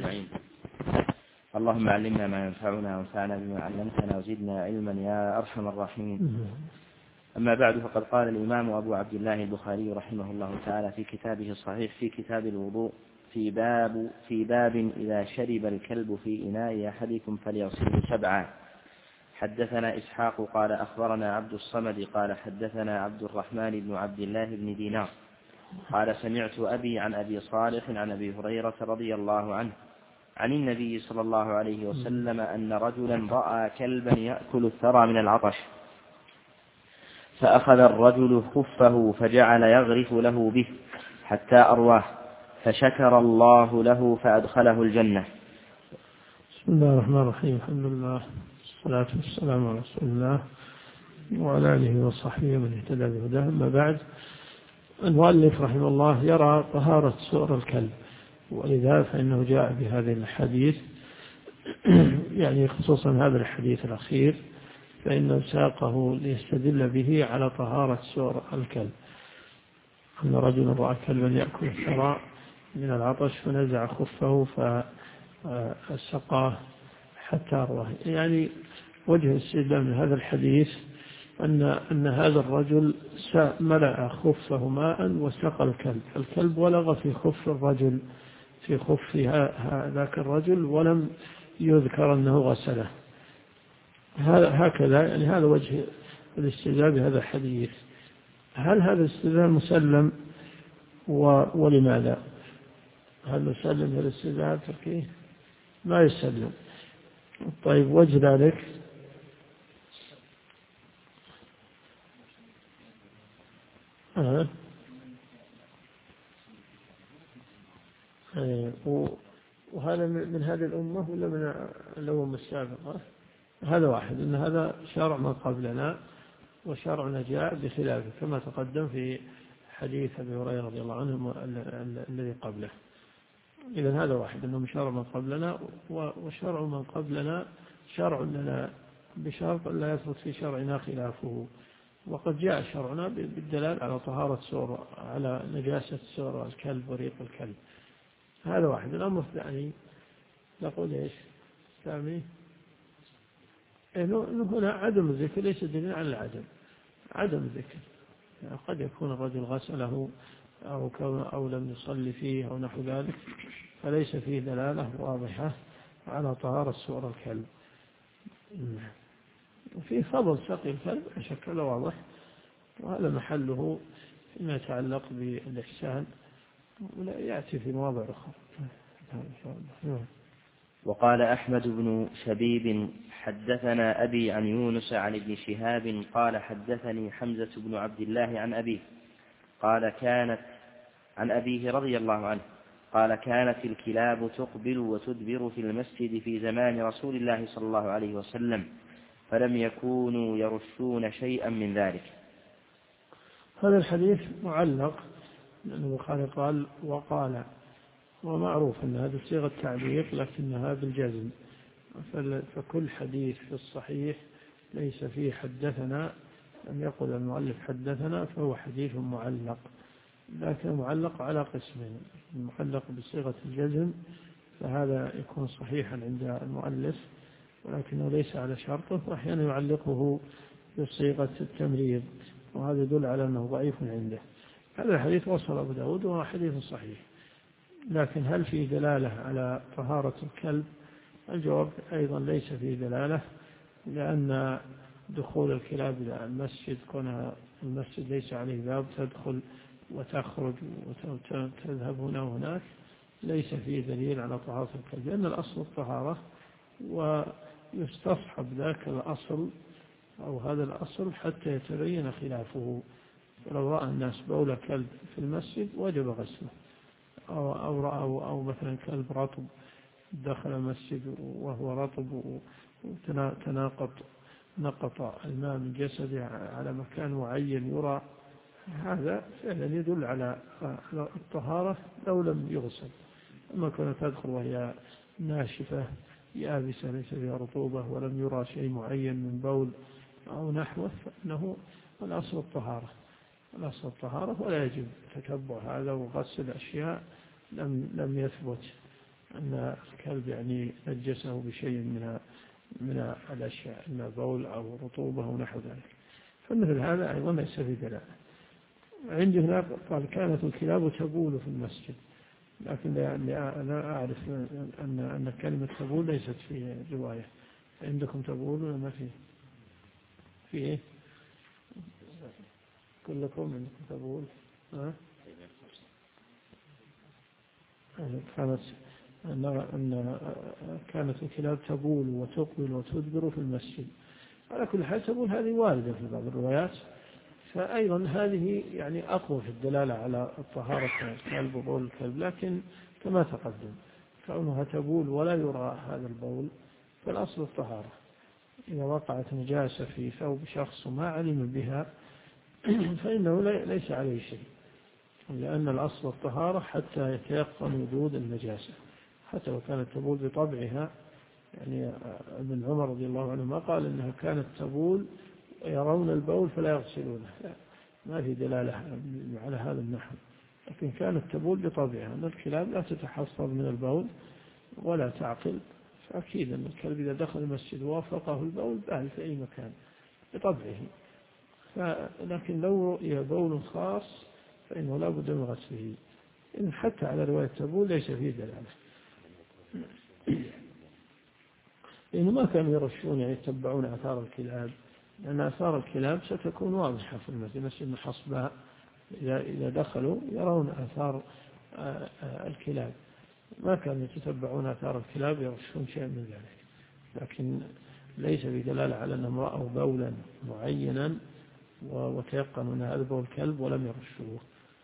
أجمعين. اللهم علمنا ما ينفعنا وانفعنا بما علمتنا وزدنا علما يا أرحم الراحمين. أما بعد، فقد قال الإمام أبو عبد الله البخاري رحمه الله تعالى في كتابه الصحيح في كتاب الوضوء في باب إذا شرب الكلب في إناء أحدكم فليغسله 7. حدثنا إسحاق قال أخبرنا عبد الصمد قال حدثنا عبد الرحمن بن عبد الله بن دينار قال سمعت أبي عن أبي صالح عن أبي هريرة رضي الله عنه عن النبي صلى الله عليه وسلم أن رجلا رأى كلبا يأكل الثرى من العطش، فأخذ الرجل خفه فجعل يغرف له به حتى أرواه، فشكر الله له فأدخله الجنة. بسم الله الرحمن الرحيم. الحمد لله والصلاة والسلام على رسول الله وعلى آله وصحبه من اهتدى بهداه. أما بعد، المؤلف رحمه الله يرى طهارة سؤر الكلب، ولذا فإنه جاء بهذه الحديث يعني خصوصا هذا الحديث الأخير، فإنه ساقه ليستدل به على طهارة سؤر الكلب. أن رجل رأى كلبا يأكل الثرى من العطش فنزع خفه فسقاه حتى أرواه. يعني وجه الاستدلال من هذا الحديث أن هذا الرجل ملأ خفه ماء وسقى الكلب ولغ في خف الرجل في خف ذاك الرجل ولم يذكر أنه غسله. هكذا يعني هذا وجه الاستدلال بهذا الحديث. هل هذا الاستدلال مسلم ولماذا؟ هل نسلم هذا الاستدلال تركيه؟ ما يسلم. طيب، وجه ذلك وهذا من هذه الأمة ولا من الأمم السابقة؟ هذا واحد، أن هذا شرع من قبلنا وشرعنا جاء بخلافه كما تقدم في حديث أبي هريرة رضي الله عنه الذي قبله. إذن هذا واحد، أنه شرع من قبلنا، وشرع من قبلنا شرع لنا بشرط لا يثبت في شرعنا خلافه. وقد جاء شرعنا بالدلال على طهارة سؤر، على نجاسة سؤر الكلب وريق الكلب. هذا واحد. الأمر الثاني نقول إيش سامي؟ إنه هنا عدم الذكر ليس دليل على العدم. عدم الذكر يعني قد يكون الرجل غسله أو لم يصلي فيه أو نحو ذلك، فليس فيه دلالة واضحة على طهارة سؤر الكلب. وفيه فضل سقي الكلب بشكل واضح، وهذا محله فيما يتعلق بالإحسان، ولا يأتي في مواضع أخرى. وقال أحمد بن شبيب حدثنا أبي عن يونس عن ابن شهاب قال حدثني حمزة بن عبد الله عن أبيه قال كانت عن أبيه رضي الله عنه قال كانت الكلاب تقبل وتدبر في المسجد في زمان رسول الله صلى الله عليه وسلم، فلم يكونوا يرشون شيئا من ذلك. هذا الحديث معلق، لأن البخاري قال وقال، ومعروف أن هذا صيغة تعليق لكنها بالجزم، فكل حديث في الصحيح ليس فيه حدثنا، لم يقل المؤلف حدثنا، فهو حديث معلق. لكن معلق على قسمين: المعلق بصيغة الجزم فهذا يكون صحيحا عند المؤلف ولكنه ليس على شرطه، وأحيانا يعلقه بصيغة التمريض، وهذا يدل على أنه ضعيف عنده. هذا الحديث وصل أبو داود وهو حديث صحيح، لكن هل فيه دلالة على طهارة الكلب؟ الجواب أيضا ليس فيه دلالة، لأن دخول الكلاب إلى المسجد، كونها المسجد ليس عليه باب تدخل وتخرج وتذهب هنا وهناك، ليس فيه دليل على طهارة الكلب، لأن الأصل الطهارة، ويستصحب ذاك الأصل أو هذا الأصل حتى يتبين خلافه. فلو رأى الناس بول كلب في المسجد وجب غسله، أو مثلا كلب رطب دخل المسجد وهو رطب نقط الماء من جسده على مكان معين يرى، هذا فعلا يدل على الطهارة لو لم يغسل. أما كانت تدخل وهي ناشفة يابسة ليس فيها رطوبة ولم يرى شيء معين من بول أو نحوه، فإنه الأصل الطهارة ولا يجب تتبع هذا وغسل أشياء لم يثبت أن الكلب يعني نجسه بشيء من الأشياء، إما بول أو رطوبة أو نحو ذلك، فمثل هذا أيضا ليس في دلالة. عندي هناك قال كانت الكلاب تبول في المسجد، لكن أنا أعرف أن كلمة تبول ليست في رواية. عندكم تبول ولا ما فيه؟ في إيه؟ كلكم عندكم تبول؟ كانت الكلاب تبول وتقبل وتدبر في المسجد. على كل حال تبول هذه واردة في بعض الروايات، فأيضا هذه يعني أقوى في الدلالة على الطهارة الكلب وبول الكلب، لكن كما تقدم كونها تبول ولا يرى هذا البول فالأصل الطهارة. إذا وقعت نجاسة في ثوب شخص وما علم بها فإنه ليس عليه شيء، لأن الأصل الطهارة حتى يتيقن وجود النجاسة، حتى لو كانت تبول بطبعها. يعني ابن عمر رضي الله عنه ما قال إنها كانت تبول يرون البول فلا يغسلونه، ما في دلالة على هذا النحو، لكن كانت تبول بطبعها. أن الكلاب لا تتحفظ من البول ولا تعقل، فأكيد أن الكلب إذا دخل المسجد وافقه البول بال في أي مكان بطبعه، لكن لو رؤي بول خاص فإنه لا بد من غسله. إن حتى على رواية تبول ليس فيه دلالة، لأنه ما كانوا يرشون يعني يتبعون آثار الكلاب، لأن آثار الكلاب ستكون واضحة في المسجد، مسجد الحصباء إذا دخلوا يرون آثار الكلاب، ما كانوا يتتبعون آثار الكلاب يرشون شيء من ذلك. لكن ليس بدلالة على أنهم رأوا بولا معينا وتيقنوا أن هذا بول كلب ولم يرشوه.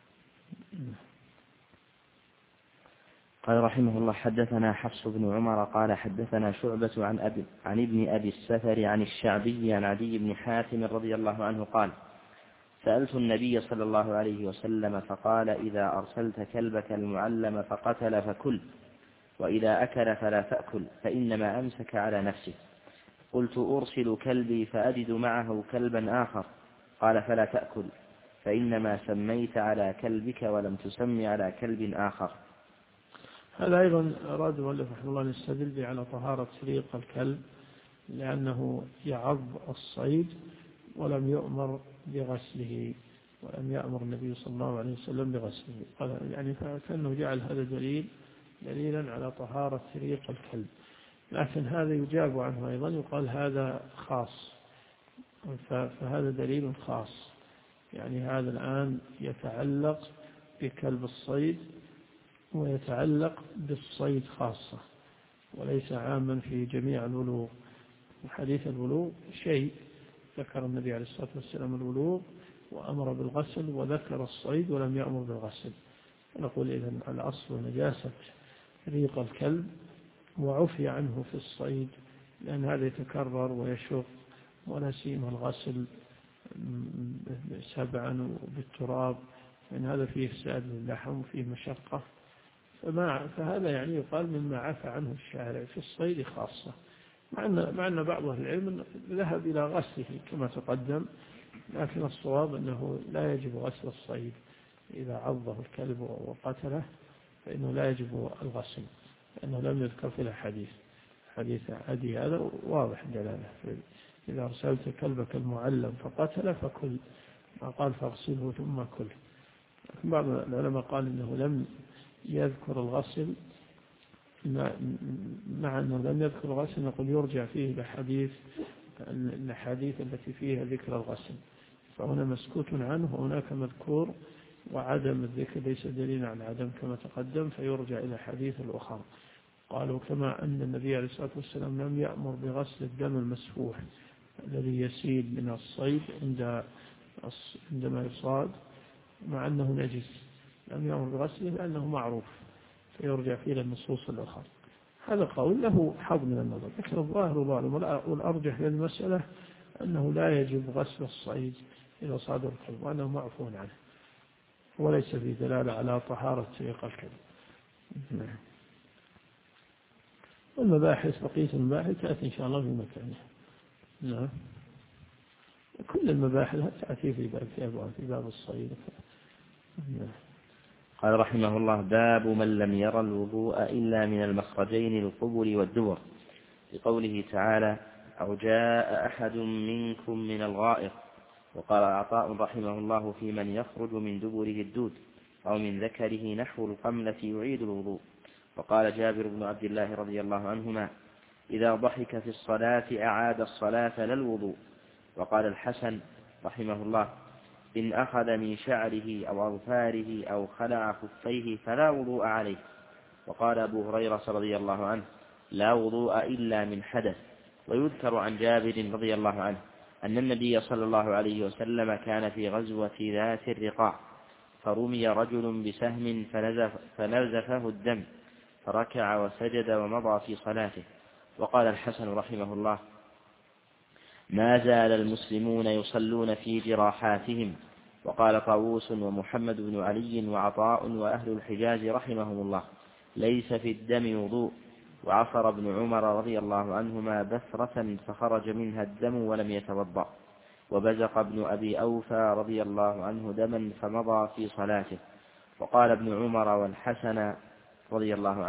قال رحمه الله حدثنا حفص بن عمر قال حدثنا شعبة عن ابن أبي السفر عن الشعبي عن عدي بن حاتم رضي الله عنه قال سألت النبي صلى الله عليه وسلم فقال إذا أرسلت كلبك المعلم فقتل فكل، وإذا أكل فلا تأكل فإنما أمسك على نفسه. قلت أرسل كلبي فأجد معه كلبا آخر، قال فلا تأكل فإنما سميت على كلبك ولم تسم على كلب آخر. هذا أيضا أراد المؤلف رحمه الله أن يستدل به على طهارة ريق الكلب، لأنه يعض الصيد ولم يؤمر بغسله، ولم يأمر النبي صلى الله عليه وسلم بغسله. يعني فكأنه جعل هذا دليلا على طهارة ريق الكلب، لكن هذا يجاب عنه أيضا، يقال هذا خاص، فهذا دليل خاص، يعني هذا الآن يتعلق بكلب الصيد ويتعلق بالصيد خاصة، وليس عاما في جميع البلوغ. وحديث البلوغ شيء، ذكر النبي عليه الصلاة والسلام البلوغ وأمر بالغسل، وذكر الصيد ولم يأمر بالغسل. نقول إذن الأصل نجاسة ريق الكلب، وعفي عنه في الصيد لأن هذا يتكرر ويشق، ولا سيما الغسل سبعا بالتراب، لأن هذا فيه إفساد للحم وفيه مشقة، فهذا يعني يقال مما عفى عنه الشارع في الصيد خاصة، مع أن بعض أهل العلم ذهب إلى غسله كما تقدم، لكن الصواب أنه لا يجب غسل الصيد إذا عضه الكلب وقتله، فإنه لا يجب الغسل، لأنه لم يذكر في الحديث. حديث عدي هذا واضح دلاله، إذا أرسلت كلبك المعلم فقتل فكل، ما قال فاغسله ثم كل. بعض العلماء قال إنه لم يذكر الغسل، مع أنه لم يذكر الغسل نقول يرجع فيه الأحاديث التي فيها ذكر الغسل، فهنا مسكوت عنه وهناك مذكور، وعدم الذكر ليس دليلا على عدم كما تقدم، فيرجع إلى حديث الأخرى. قالوا كما أن النبي عليه الصلاة والسلام لم يأمر بغسل الدم المسفوح الذي يسيل من الصيد عندما يصاد، مع أنه نجس، لم يأمر بغسله لأنه معروف، فيرجع فيه للنصوص الأخرى. هذا قول له حظ من النظر، لكن الظاهر ظالم، والأرجح للمسألة أنه لا يجب غسل الصيد إذا صاد الكلب، وأنه معفو عنه، وليس في دلالة على طهارة ريق الكلب. والمباحث بقية المباحث تأتي إن شاء الله في مكانها. نعم، كل المباحث تأتي في باب الصيد. نعم. قال رحمه الله: باب من لم ير الوضوء إلا من المخرجين القبل والدبر، لقوله تعالى: أو جاء أحد منكم من الغائط. وقال عطاء رحمه الله: في من يخرج من دبره الدود أو من ذكره نحو القملة يعيد الوضوء. وقال جابر بن عبد الله رضي الله عنهما: إذا ضحك في الصلاة أعاد الصلاة لا الوضوء. وقال الحسن رحمه الله: إن أخذ من شعره أو أظفاره أو خلع خفيه فلا وضوء عليه. وقال أبو هريرة رضي الله عنه: لا وضوء إلا من حدث. ويذكر عن جابر رضي الله عنه أن النبي صلى الله عليه وسلم كان في غزوة ذات الرقاع، فرمي رجل بسهم فنزفه الدم، فركع وسجد ومضى في صلاته. وقال الحسن رحمه الله: ما زال المسلمون يصلون في جراحاتهم. وقال طاووس ومحمد بن علي وعطاء وأهل الحجاز رحمهم الله: ليس في الدم وضوء. وعصر ابن عمر رضي الله عنهما بثرة فخرج منها الدم ولم يتوضأ. وبزق ابن أبي أوفى رضي الله عنه دما فمضى في صلاته. وقال ابن عمر والحسن رضي الله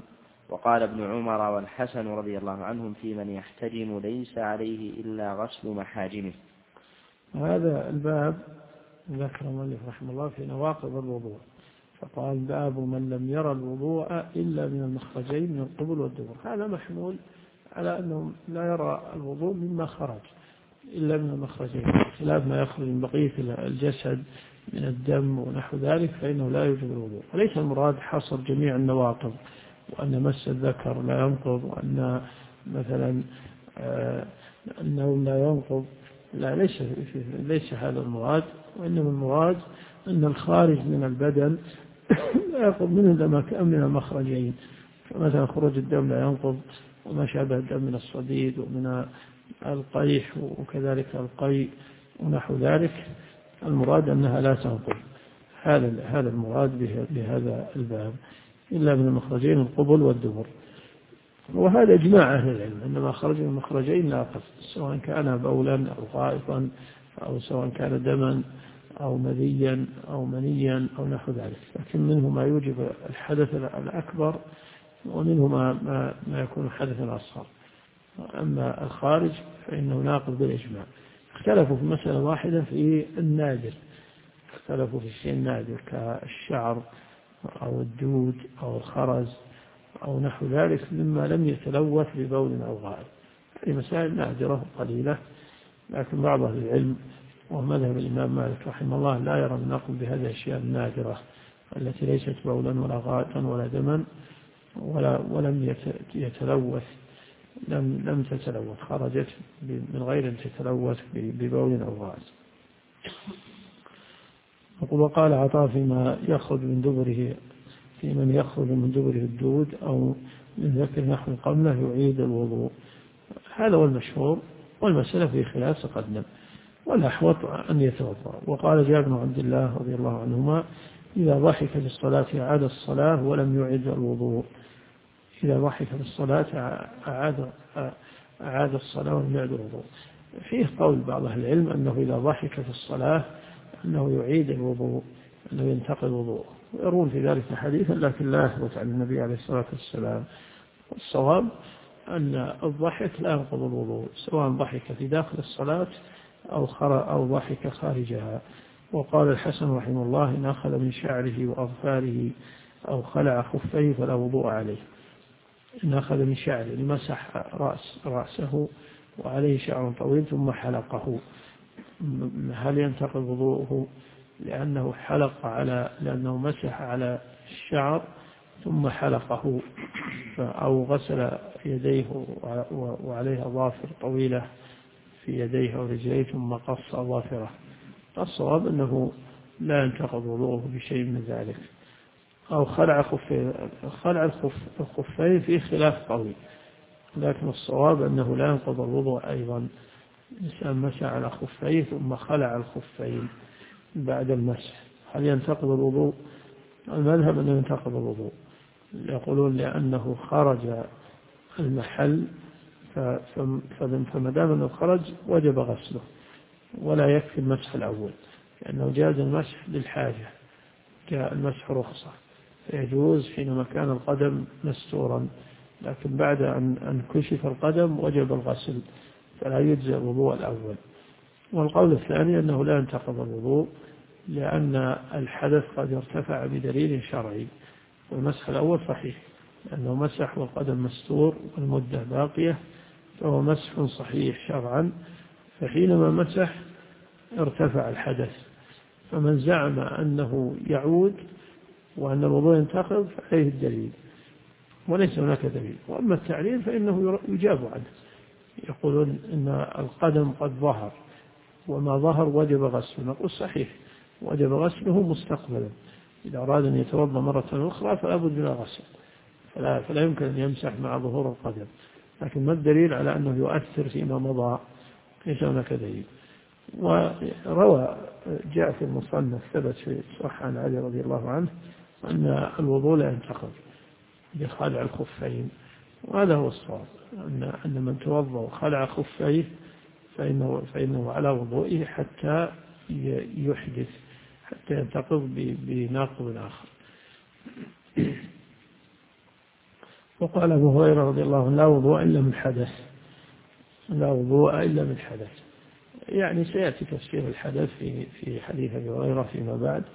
عنهم في من يحتجم ليس عليه إلا غسل محاجمه. هذا الباب ذكر المؤلف رحمه الله في نواقض الوضوء، فقال: باب من لم يرى الوضوء إلا من المخرجين من القبل والدبر. هذا محمول على أنه لا يرى الوضوء مما خرج إلا من المخرجين، خلاف ما يخرج من بقية الجسد من الدم ونحو ذلك فإنه لا يوجب الوضوء. وليس المراد حصر جميع النواقض، وأن مس الذكر لا ينقض، وأن مثلا النوم لا ينقض. لا، ليس هذا المراد، وإنما المراد أن الخارج من البدن لا ينقض من المخرجين، فمثلا خروج الدم لا ينقض، وما شابه الدم من الصديد ومن القيح وكذلك القيء ونحو ذلك. المراد أنها لا تنقض. هذا المراد بهذا الباب، إلا من المخرجين القبل والدبر. وهذا إجماع أهل العلم أن ما خرج من المخرجين لا قصد، سواء كان بولا أو غائطا، أو سواء كان دما أو مذيا أو منيا أو نحو ذلك. لكن منه ما يوجب الحدث الأكبر، ومنه ما يكون حدثا أصغر. أما الخارج فإنه ناقض بالإجماع. اختلفوا في مسألة واحدة في النادر، اختلفوا في الشيء النادر كالشعر أو الدود أو الخرز أو نحو ذلك مما لم يتلوث ببول أو غائط. هذه مسائل نادرة قليلة، لكن بعض أهل العلم ومذهب الإمام مالك رحمه الله لا يرى النقل بهذه الأشياء النادرة التي ليست بولا ولا غائطا ولا دما ولم يتلوث، لم تتلوث، خرجت من غير أن تتلوث ببول أو غائط. وقال عطاء: فيما يخرج من دبره، في من يخرج من دبره الدود أو من ذكر نحو القملة يعيد الوضوء. هذا هو المشهور، والمسألة في خلاف تقدم، والأحوط أن يتوضأ. وقال جابر بن عبد الله رضي الله عنهما: إذا ضحك في الصلاة أعاد الصلاة ولم يعد الوضوء. إذا ضحك في الصلاة أعاد الصلاة ولم يعد الوضوء. فيه قول بعض أهل العلم أنه إذا ضحك في الصلاة أنه يعيد الوضوء، أنه ينتقل الوضوء، ويرون في ذلك حديثا لكن لا يثبت عن النبي عليه الصلاة والسلام. والصواب أن الضحك لا ينقض الوضوء، سواء ضحك في داخل الصلاة أو ضحك خارجها. وقال الحسن رحمه الله: إن أخذ من شعره وأظفاره أو خلع خفيه فلا وضوء عليه. إن أخذ من شعره لمسح رأسه وعليه شعر طويل ثم حلقه، هل ينتقض وضوءه لأنه مسح على الشعر ثم حلقه، أو غسل يديه وعليه أظافر طويلة في يديه أو رجليه ثم قص أظافره؟ الصواب أنه لا ينتقض وضوءه بشيء من ذلك. أو خلع الخفين فيه خلاف قوي، لكن الصواب أنه لا ينقض الوضوء أيضا. الإنسان مسح على خفيه ثم خلع الخفين بعد المسح، هل ينتقض الوضوء؟ المذهب أنه ينتقض الوضوء، يقولون لأنه خرج المحل، فما دام أنه خرج وجب غسله، ولا يكفي المسح الأول، لأنه جاز المسح للحاجة، جاء المسح رخصة، فيجوز حينما كان القدم مستورا، لكن بعد أن كشف القدم وجب الغسل، فلا يجزئ الوضوء الأول. والقول الثاني أنه لا ينتقض الوضوء، لأن الحدث قد ارتفع بدليل شرعي، والمسح الأول صحيح لأنه مسح والقدم مستور والمدة باقية، فهو مسح صحيح شرعا، فحينما مسح ارتفع الحدث. فمن زعم أنه يعود وأن الوضوء ينتقض فعليه الدليل، وليس هناك دليل. وأما التعليل فإنه يجاب عنه، يقولون إن القدم قد ظهر، وما ظهر وجب غسله، نقول صحيح وجب غسله مستقبلا، إذا أراد أن يتوضأ مرة أخرى فلا بد من الغسل، فلا يمكن أن يمسح مع ظهور القدم، لكن ما الدليل على أنه يؤثر فيما مضى؟ ليس هناك دليل. وروى جاء في المصنف ثبت في صحيح عن علي رضي الله عنه أن الوضوء لا ينتقض بخلع الخفين، وهذا هو الصواب، أن من توضأ وخلع خفيه فإنه على وضوئه حتى يحدث، حتى ينتقض بناقض آخر. وقال أبو هريرة رضي الله عنه: لا وضوء إلا من حدث، لا وضوء إلا من حدث. يعني سيأتي تفسير الحدث في حديث أبي هريرة فيما بعد.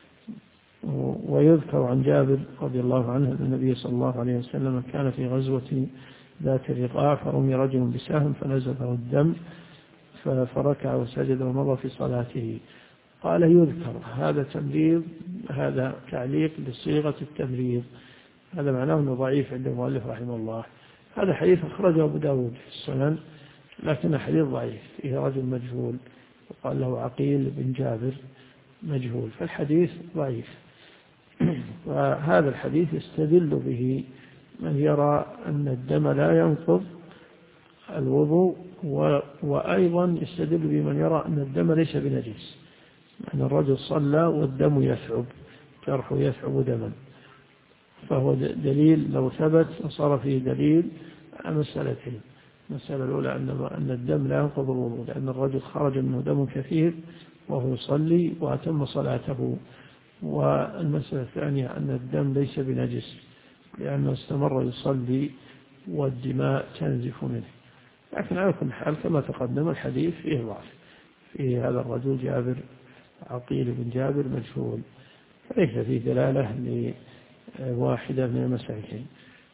ويذكر عن جابر رضي الله عنه أن النبي صلى الله عليه وسلم كان في غزوة ذات الرقاع، فرمي رجل بسهم فنزفه الدم، فركع وسجد ومضى في صلاته. قال: يذكر هذا تمريض، هذا تعليق لصيغة التمريض، هذا معناه أنه ضعيف عند المؤلف رحمه الله. هذا حديث أخرجه أبو داود في السنن، لكن حديث ضعيف، فيه رجل مجهول وقال له عقيل بن جابر مجهول، فالحديث ضعيف. وهذا الحديث يستدل به من يرى أن الدم لا ينقض الوضوء، وأيضا يستدل به من يرى أن الدم ليس بنجس، أن الرجل صلى والدم يثعب، جرحه يثعب دما، فهو دليل لو ثبت صار فيه دليل على مسألتين: المسألة الأولى أن الدم لا ينقض الوضوء لأن الرجل خرج منه دم كثير وهو يصلي وأتم صلاته، والمسألة الثانية أن الدم ليس بنجس لأنه استمر يصلي والدماء تنزف منه. لكن على كل حال كما تقدم الحديث فيه ضعف، فيه هذا الرجل جابر عقيل بن جابر مجهول، فليس فيه دلالة لواحدة من المسائل.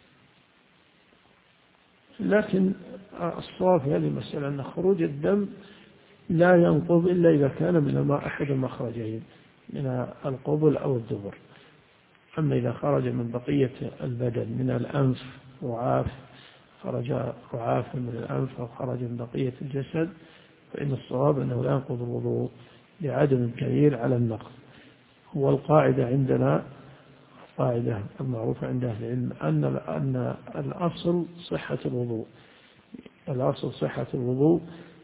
لكن الصواب في هذه المسألة أن خروج الدم لا ينقض إلا إذا كان من أحد المخرجين، من القبل أو الدبر. أما إذا خرج من بقية البدن، من الأنف رعاف، خرج رعاف من الأنف أو خرج من بقية الجسد، فإن الصواب أنه لا ينقض الوضوء لعدم كبير على النقض. والقاعدة عندنا قاعدة المعروفة عند أهل العلم أن الأصل صحة الوضوء، الأصل صحة الوضوء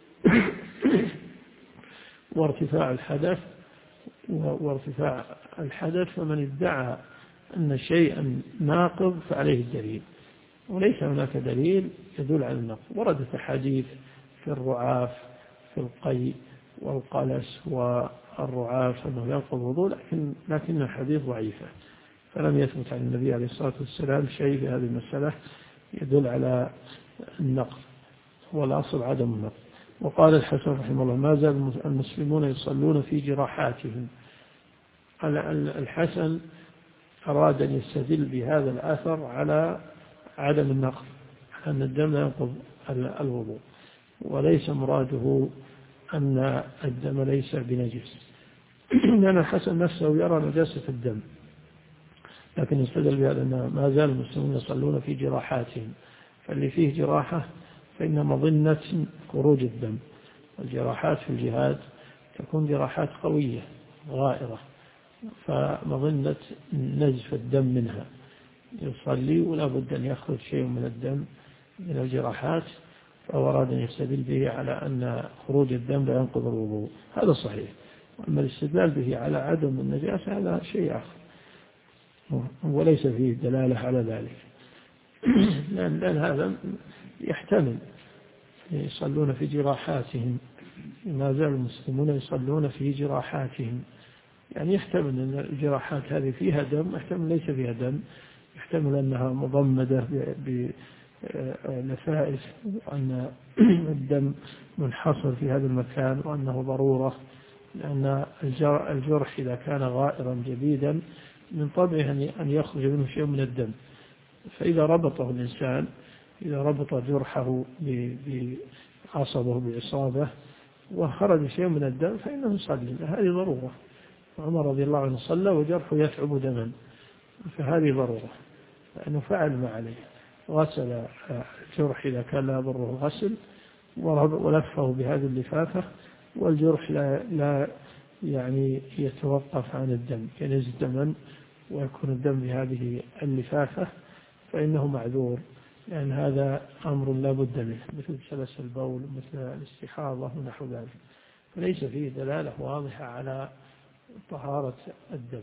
وارتفاع الحدث، فمن ادعى أن شيئا ناقض فعليه الدليل، وليس هناك دليل يدل على النقض. وردت أحاديث في الرعاف، في القيء والقلس والرعاف أنه ينقض الوضوء، لكن الحديث ضعيفة، فلم يثبت عن النبي عليه الصلاة والسلام شيء في هذه المسألة يدل على النقض، والأصل عدم النقض. وقال الحسن رحمه الله: ما زال المسلمون يصلون في جراحاتهم. الحسن أراد أن يستدل بهذا الأثر على عدم النقض، أن الدم لا ينقض الوضوء، وليس مراده أن الدم ليس بنجس، لأن الحسن نفسه يرى نجاسة الدم، لكن يستدل بهذا أن ما زال المسلمون يصلون في جراحاتهم، فاللي فيه جراحة فإن مظنة خروج الدم. الجراحات في الجهاد تكون جراحات قوية غائرة، فمظنة نزف الدم منها، يصلي ولا بد أن يخرج شيء من الدم من الجراحات، فهو أراد أن يستدل به على أن خروج الدم لا ينقض الوضوء، هذا صحيح. أما الاستدلال به على عدم النجاسة هذا شيء آخر، وليس فيه دلالة على ذلك، لأن هذا يحتمل يصلون في جراحاتهم، ما زال المسلمون يصلون في جراحاتهم، يعني يحتمل أن الجراحات هذه فيها دم، يحتمل ليس فيها دم، يحتمل أنها مضمدة بنفائس، وأن الدم منحصر في هذا المكان، وأنه ضرورة، لأن الجرح إذا كان غائرا جديدا من طبعه أن يخرج منه شيء من الدم. فإذا ربطه الإنسان، إذا ربط جرحه بعصبه بعصابة وخرج شيء من الدم فإنه يصلي، هذه ضرورة. عمر رضي الله عنه صلى وجرحه يثعب دما، فهذه ضرورة، لأنه فعل ما عليه، غسل الجرح إذا كان لا يضره الغسل ولفه بهذه اللفافة، والجرح لا يعني يتوقف عن الدم، ينزل دما ويكون الدم بهذه اللفافة فإنه معذور، لأن هذا أمر لا بد منه، مثل سلس البول، مثل الاستحاضة ونحو ذلك، فليس فيه دلالة واضحة على طهارة الدم.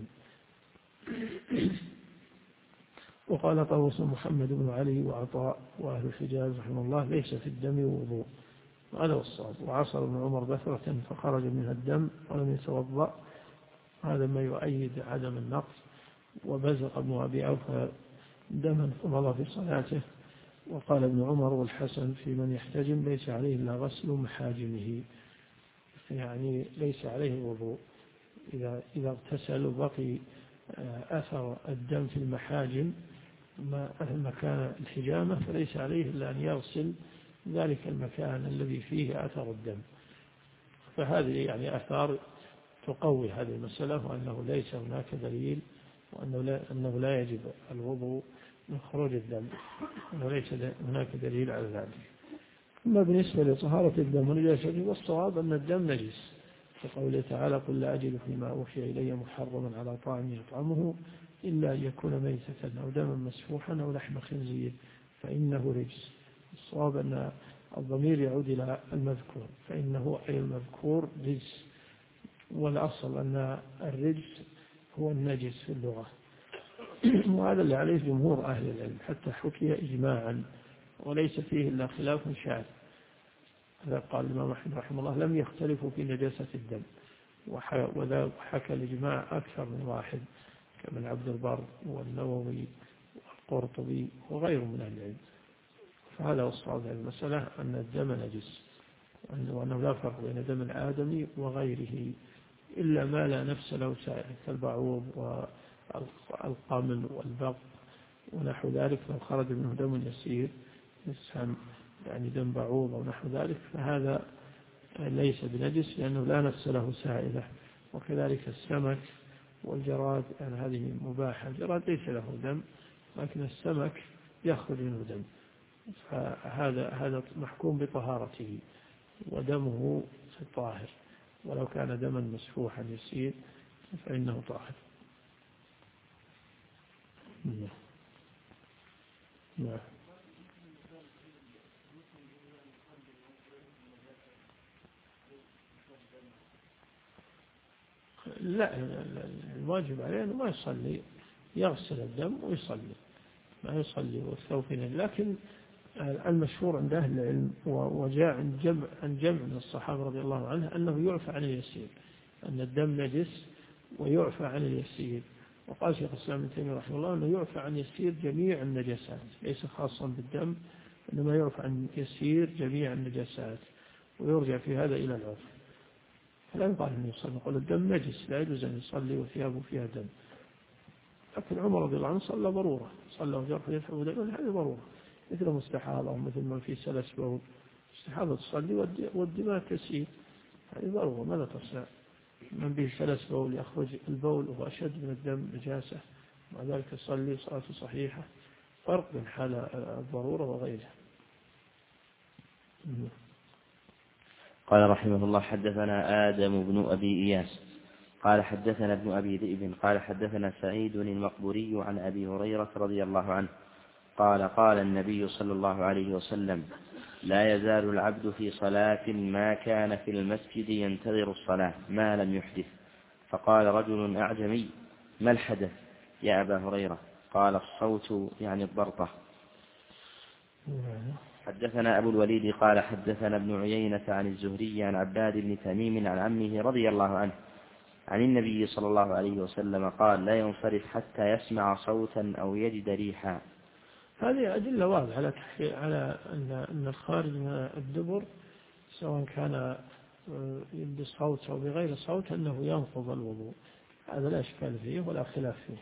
وقال طاووس محمد بن علي وعطاء وأهل الحجاز رحمه الله ليس في الدم وضوء، هذا هو الصواب. وعصر ابن عمر بثرة فخرج منها الدم ولم يتوضأ، هذا ما يؤيد عدم النقص. وبزق ابن أبي أوفى دما فمضى في صلاته. وقال ابن عمر والحسن في من يحتجم ليس عليه إلا غسل محاجمه، يعني ليس عليه وضوء، إذا اغتسل وبقي أثر الدم في المحاجم مكان الحجامة فليس عليه إلا أن يغسل ذلك المكان الذي فيه أثر الدم. فهذه يعني آثار تقوي هذه المسألة، وأنه ليس هناك دليل، وأنه لا يجب الوضوء من خروج الدم، أنه ليس هناك دليل على ذلك. أما بالنسبة لطهارة الدم ونجاسته والصواب أن الدم نجس، كقوله تعالى قل لا أجد فيما أوحي إلي محرما على طاعم يطعمه إلا أن يكون ميتة أو دما مسفوحا أو لحم خنزير فإنه رجس. الصواب أن الضمير يعود إلى المذكور، فإنه أي المذكور رجس، والأصل أن الرجس هو النجس في اللغة. وهذا اللي عليه جمهور أهل العلم، حتى حكي إجماعا وليس فيه إلا خلاف شاذ. هذا قال الإمام أحمد رحمه الله لم يختلفوا في نجاسة الدم، وذا حكى الإجماع أكثر من واحد كمن عبد البر والنووي والقرطبي وغيره من أهل العلم. فهذا هو الصواب في المسألة، أن الدم نجس، وأنه لا فرق بين دم الآدمي وغيره إلا ما لا نفس له سائر كالبعوض والقمل والبق ونحو ذلك. لو خرج منه دم يسير يسهم يعني دم بعوض أو نحو ذلك فهذا ليس بنجس، لأنه لا نفس له سائلة. وكذلك السمك والجراد، يعني هذه مباحة، الجراد ليس له دم لكن السمك يخرج منه دم، فهذا محكوم بطهارته ودمه طاهر، ولو كان دما مسفوحا يسير فإنه طاهر. نعم. لا، الواجب عليه أنه ما يصلي، يغسل الدم ويصلي، ما يصلي والثوب. لكن المشهور عند أهل العلم وجاء عن جمع من الصحابة رضي الله عنه أنه يعفى عن اليسير، أن الدم نجس ويعفى عن اليسير. وقال شيخ الإسلام ابن تيمية رحمه الله أنه يعفى عن يسير جميع النجاسات، ليس خاصا بالدم، إنما يعفى عن يسير جميع النجاسات، ويرجع في هذا إلى العرف. فلا يقال أنه يصلي، يقول الدم نجس لا يجوز أن يصلي وثيابه فيها دم. لكن عمر رضي الله عنه صلى ضرورة، صلى وجرح يذهب دم، هذه ضرورة، مثل مستحاضة أو مثل ما في سلس بول، مستحاضة تصلي والدماء تسيل، هذه ضرورة، ماذا تصنع؟ من به سلس بول يخرج البول وهو أشد من الدم نجاسة، مع ذلك يصلي صلاة صحيحة. فرق بين حال الضرورة وغيرها. قال رحمه الله حدثنا آدم بن أبي إياس قال حدثنا ابن أبي ذئب قال حدثنا سعيد المقبوري عن أبي هريرة رضي الله عنه قال قال النبي صلى الله عليه وسلم لا يزال العبد في صلاة ما كان في المسجد ينتظر الصلاة ما لم يحدث. فقال رجل أعجمي ما الحدث يا أبا هريرة؟ قال الصوت يعني الضرطة. حدثنا أبو الوليد قال حدثنا ابن عيينة عن الزهري عن عباد بن تميم عن عمه رضي الله عنه عن النبي صلى الله عليه وسلم قال لا ينصرف حتى يسمع صوتا أو يجد ريحا. هذه أدلة واضحة على أن الخارج من الدبر سواء كان بصوت أو بغير صوت أنه ينقض الوضوء، هذا لا إشكال فيه ولا خلاف فيه.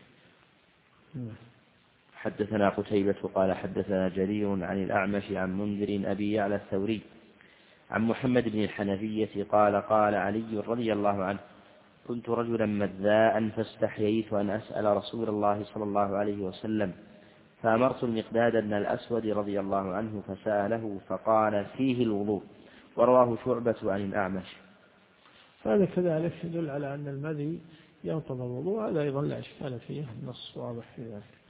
حدثنا قتيبة قال حدثنا جرير عن الأعمش عن منذر أبي يعلى الثوري عن محمد بن الحنفية قال قال علي رضي الله عنه كنت رجلا مذاء فاستحييت أن أسأل رسول الله صلى الله عليه وسلم فأمرت المقداد بن الأسود رضي الله عنه فسأله فقال فيه الوضوء. ورواه شعبة عن الأعمش. هذا كذلك يدل على أن المذي ينقض الوضوء، هذا أيضا لا إشكال فيه، النص واضح في ذلك.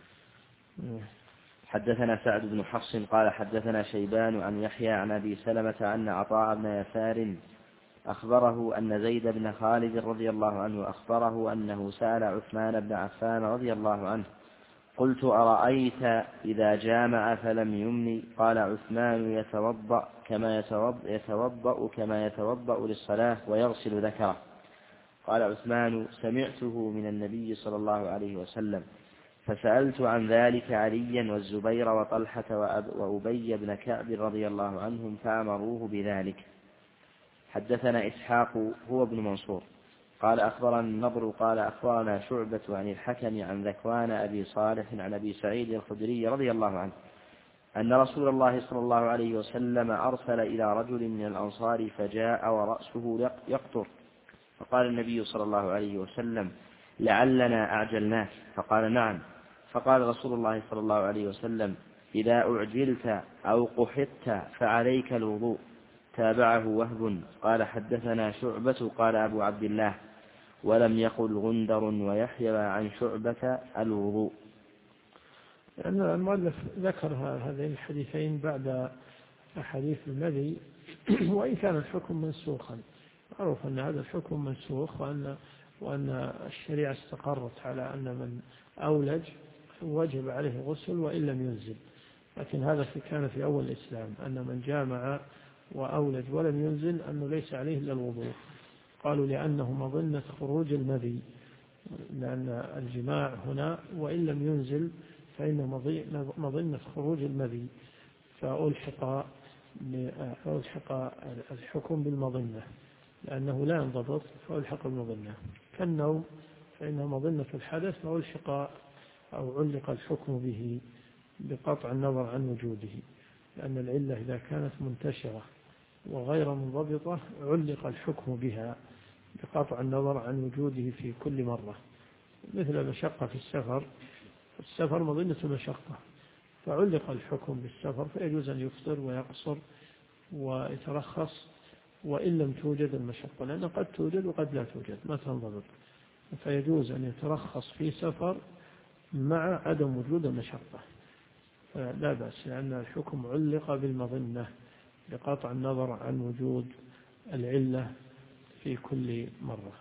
حدثنا سعد بن حفص قال حدثنا شيبان عن يحيى عن أبي سلمة أن عطاء بن يسار أخبره أن زيد بن خالد رضي الله عنه أخبره أنه سأل عثمان بن عفان رضي الله عنه قلت أرأيت إذا جامع فلم يمني قال عثمان يتوضأ كما يتوضأ للصلاة ويغسل ذكره. قال عثمان سمعته من النبي صلى الله عليه وسلم فسألت عن ذلك عليا والزبير وطلحة وأبي بن كعب رضي الله عنهم فأمروه بذلك. حدثنا إسحاق هو ابن منصور قال أخبرنا النضر قال أخبرنا شعبة عن الحكم عن ذكوان أبي صالح عن أبي سعيد الخدري رضي الله عنه أن رسول الله صلى الله عليه وسلم أرسل إلى رجل من الأنصار فجاء ورأسه يقطر فقال النبي صلى الله عليه وسلم لعلنا أعجلناك فقال نعم. فقال رسول الله صلى الله عليه وسلم إذا أعجلت أو قحطت فعليك الوضوء. تابعه وهب قال حدثنا شعبة قال أبو عبد الله ولم يقل غندر ويحيى عن شعبة الوضوء. لأن المؤلف ذكر هذين الحديثين بعد حديث المذي وإن كان الحكم منسوخا، معروف أن هذا الحكم منسوخ وأن الشريعة استقرت على أن من أولج وجب عليه غسل وإن لم ينزل، لكن هذا كان في أول الإسلام أن من جامع وأولج ولم ينزل أنه ليس عليه إلا الوضوء. قالوا لأنه مظنة خروج المذي، لأن الجماع هنا وإن لم ينزل فإنه مظنة خروج المذي، فألحق الحكم بالمظنة لأنه لا ينضبط فألحق المظنة، كالنوم فإنه مظنة الحدث فألحق أو علق الحكم به بقطع النظر عن وجوده، لأن العلة إذا كانت منتشرة وغير منضبطة علق الحكم بها بقطع النظر عن وجوده في كل مرة، مثل المشقة في السفر مظنة المشقة فعلق الحكم بالسفر فيجوز أن يفطر ويقصر ويترخص وإن لم توجد المشقة، لأنه قد توجد وقد لا توجد ما تنضبط، فيجوز أن يترخص في سفر مع عدم وجود المشقة لا بأس، لأن الحكم علق بالمظنة بقطع النظر عن وجود العلة في كل مرة.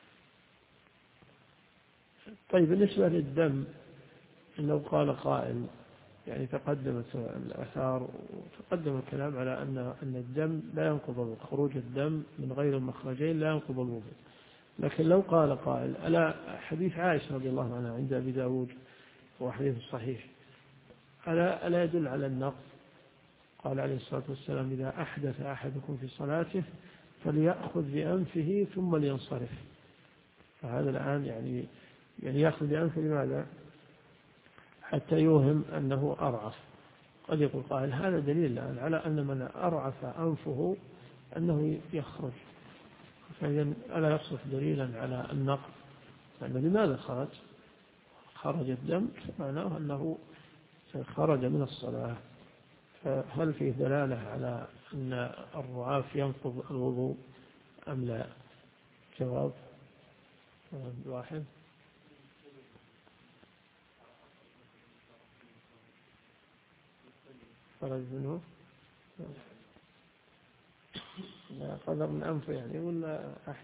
طيب بالنسبة للدم لو قال قائل يعني تقدمت الآثار وتقدم الكلام على أن الدم لا ينقض خروج الدم من غير المخرجين لا ينقض الوضوء، لكن لو قال قائل ألا حديث عائشة رضي الله عنها عند أبي داود وحديث صحيح ألا يدل على النقض؟ قال عليه الصلاة والسلام إذا أحدث أحدكم في صلاته فليأخذ بأنفه ثم لينصرف، فهذا الآن يعني يأخذ بأنفه لماذا؟ حتى يوهم أنه أرعف. قد يقول قائل هذا دليل الآن على أن من أرعف أنفه أنه يخرج، فإذا ألا يصف دليلا على النقض؟ يعني لماذا خرج الدم؟ معناه أنه خرج من الصلاة، فهل فيه دلالة على أن الرعاف ينقض الوضوء أم لا؟ جواب واحد. خرج منه لا قدر من أنفه يعني ولا أحد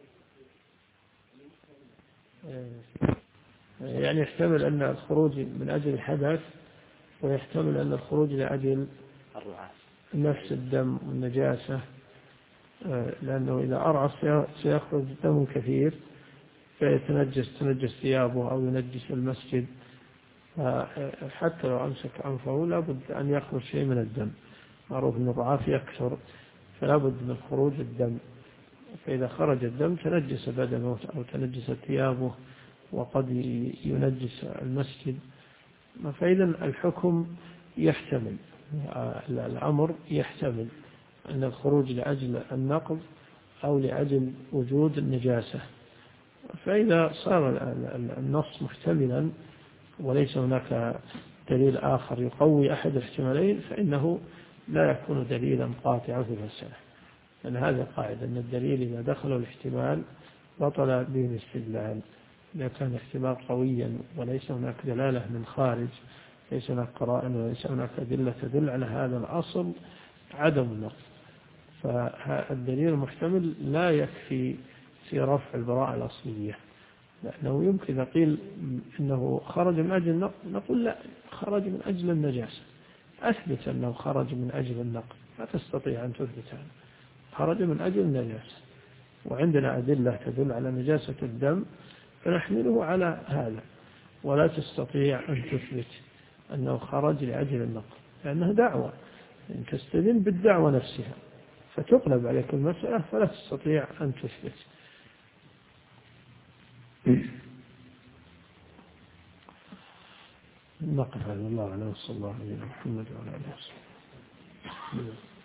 يعني يحتمل أن الخروج من أجل الحدث ويحتمل أن الخروج لأجل نفس الدم والنجاسة، لأنه إذا أرعف سيخرج دم كثير تنجس ثيابه أو ينجس المسجد، حتى لو أمسك أنفه لابد أن يخرج شيء من الدم. معروف أن الرعاف يكثر فلابد من خروج الدم، فإذا خرج الدم تنجس بدنه أو تنجس ثيابه وقد ينجس المسجد. فإذا الحكم يحتمل، الأمر يحتمل أن الخروج لأجل النقض أو لأجل وجود النجاسة. فإذا صار النص محتملا وليس هناك دليل آخر يقوي أحد الاحتمالين فإنه لا يكون دليلا قاطعا في المسألة. لأن هذا قاعدة أن الدليل إذا دخل الاحتمال بطل به الاستدلال. إذا كان احتمال قويا وليس هناك دلالة من خارج، ليس هناك قرائن وليس هناك أدلة تدل على هذا الأصل عدم النقض، فالدليل المحتمل لا يكفي في رفع البراءة الأصلية. لأنه يمكن إذا قيل إنه خرج من أجل النقض نقول لا، خرج من أجل النجاسة، أثبت أنه خرج من أجل النقض، لا تستطيع أن تثبت هذا، خرج من أجل النجاسة وعندنا أدلة تدل على نجاسة الدم فنحمله على هذا، ولا تستطيع أن تثبت أنه خرج لأجل النقض لأنها دعوة، إن تستدل بالدعوة نفسها فتقلب عليك المسألة فلا تستطيع أن تثبت. نقف على الله عليه وصلى الله عليه محمد وعلى آله وصحبه.